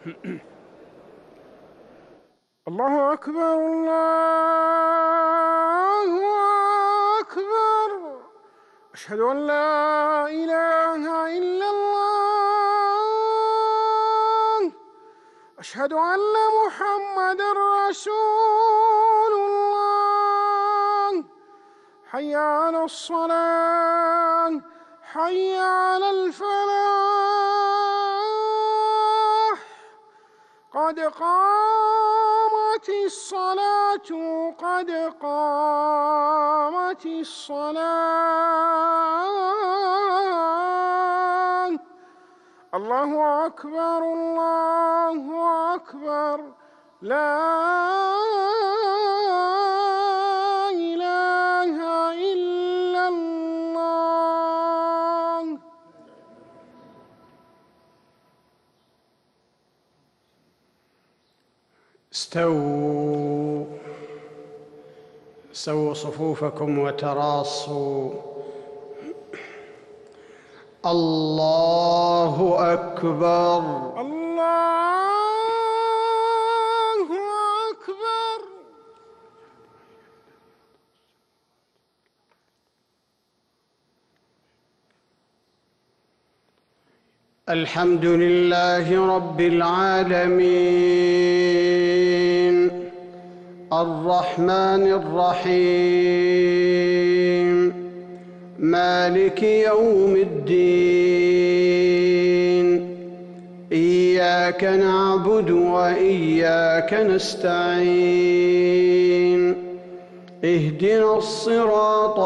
الله أكبر الله أكبر. أشهد أن لا إله إلا الله. أشهد أن محمدًا رسول الله. حي على الصلاة، حي على الفلاح. قد قامت الصلاة، قد قامت الصلاة. الله أكبر الله أكبر. لا إله إلا الله. استووا صفوفكم وتراصوا. الله أكبر الله أكبر. الحمد لله رب العالمين، الرحمن الرحيم، مالك يوم الدين. إياك نعبد وإياك نستعين. اهدنا الصراط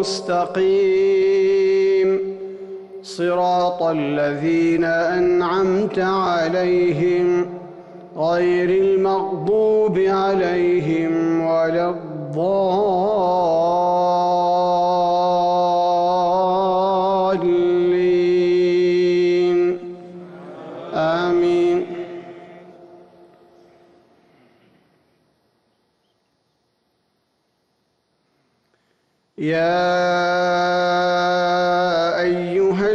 المستقيم، صراط الذين أنعمت عليهم غير المغضوب عليهم ولا الضالين. آمين. يا أيها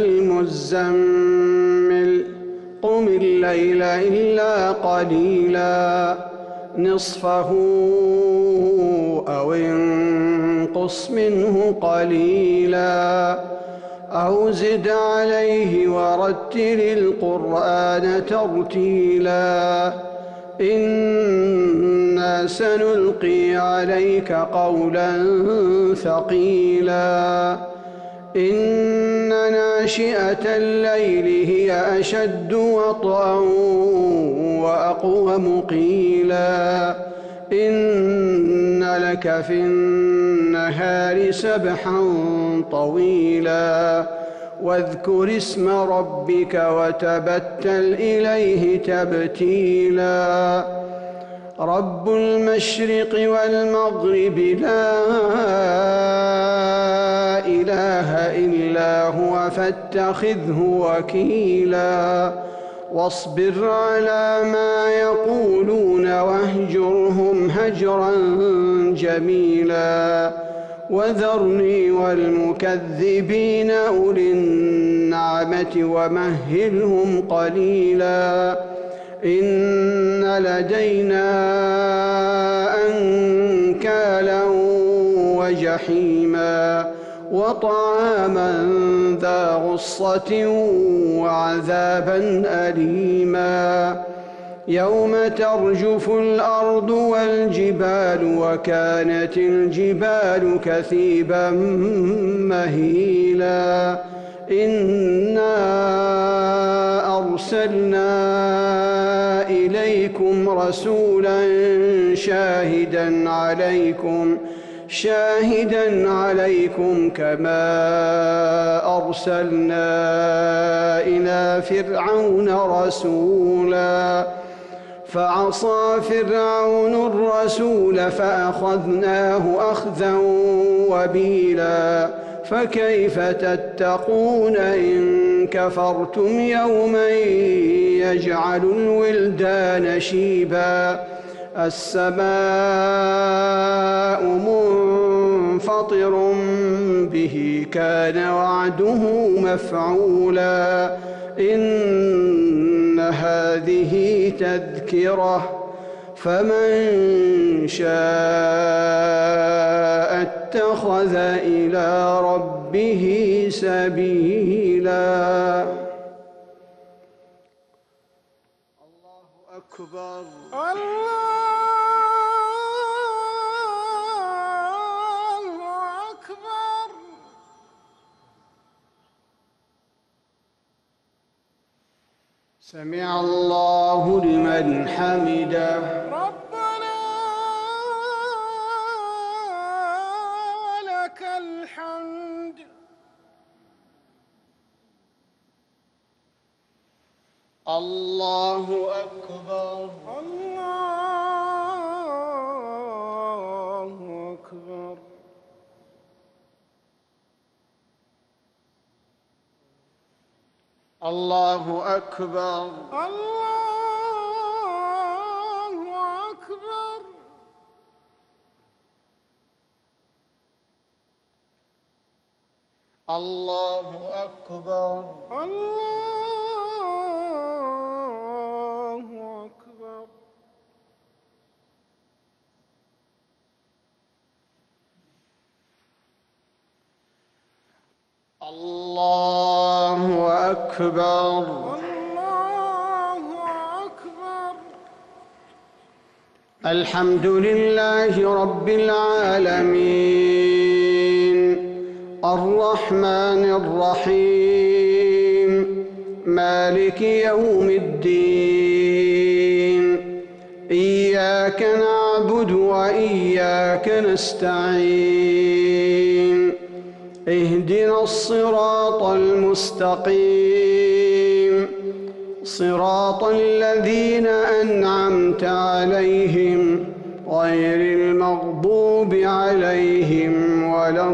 المزمل قم الليل إلا قليلا، نصفه أو انقص منه قليلا أو زد عليه ورتل القرآن ترتيلا. إنا سنلقي عليك قولا ثقيلا. إن ناشئة الليل هي أشد وطئا وأقوم قيلا. إن لك في النهار سبحا طويلا. واذكر اسم ربك وتبتل إليه تبتيلا. رب المشرق والمغرب لا إله إلا هو فاتخذه وكيلا. واصبر على ما يقولون واهجرهم هجرا جميلا. وذرني والمكذبين أولي النعمة ومهلهم قليلا. إن لدينا أنكالا وجحيما وطعاما ذا غصة وعذابا أليما. يوم ترجف الأرض والجبال وكانت الجبال كثيبا مهيلا. إنا أرسلنا إليكم رسولا شاهدا عليكم كما أرسلنا إلى فرعون رسولا. فعصى فرعون الرسول فأخذناه أخذا وبيلا. فكيف تتقون إن كفرتم يوما يجعل الولدان شيبا. السماء منفطر به كان وعده مفعولا. إن هذا هذه تذكرة فمن شاء اتخذ إلى ربه سبيلا. الله أكبر. الله أكبر. سمع الله لمن حمده. ربنا ولك الحمد. الله أكبر. الله أكبر. الله أكبر. الله أكبر. الله أكبر. الله أكبر. الله أكبر. الله أكبر. الحمد لله رب العالمين الرحمن الرحيم مالك يوم الدين إياك نعبد وإياك نستعين اهدنا الصراط المستقيم صراط الذين أنعمت عليهم غير المغضوب عليهم ولا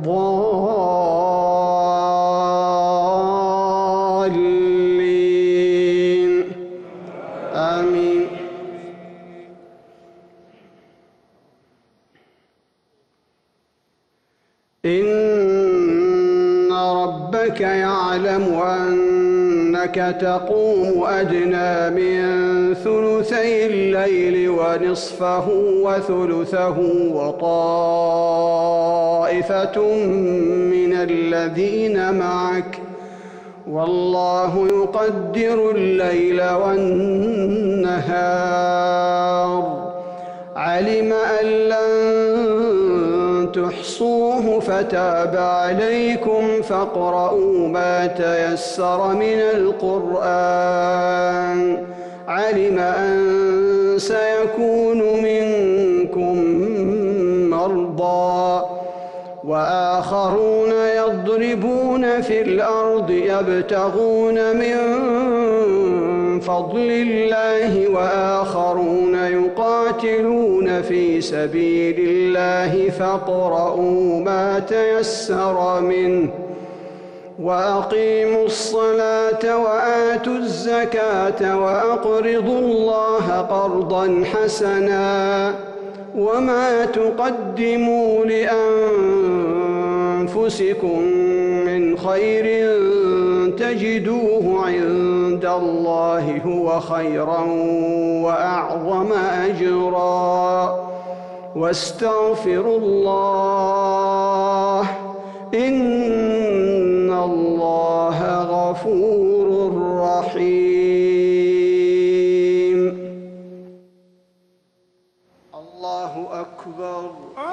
الضالين آمين. إن ربك يعلم أنك تقوم أدنى من ثلثي الليل ونصفه وثلثه وطائفة من الذين معك والله يقدر الليل والنهار علم أن لن تحصوه فتاب عليكم فاقرؤوا ما تيسر من القرآن علم أن سيكون منكم مرضى وآخرون يضربون في الأرض يبتغون من فضل الله وآخرون يقاتلون في سبيل الله فاقرؤوا ما تيسر منه وأقيموا الصلاة وآتوا الزكاة وأقرضوا الله قرضا حسنا وما تقدموا لأنفسكم من خير تجدوه عند الله هو خيرا وأعظم أجرا واستغفروا الله إن الله غفور رحيم. الله أكبر.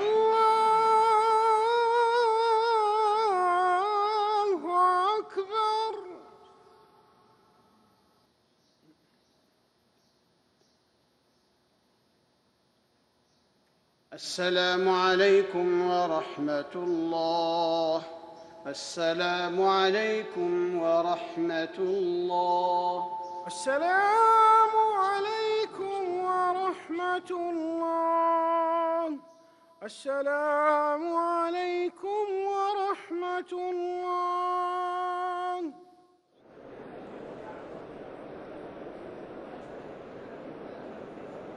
الله أكبر. السلام عليكم ورحمة الله. السلام عليكم ورحمة الله. السلام عليكم ورحمة الله. السلام عليكم ورحمة الله.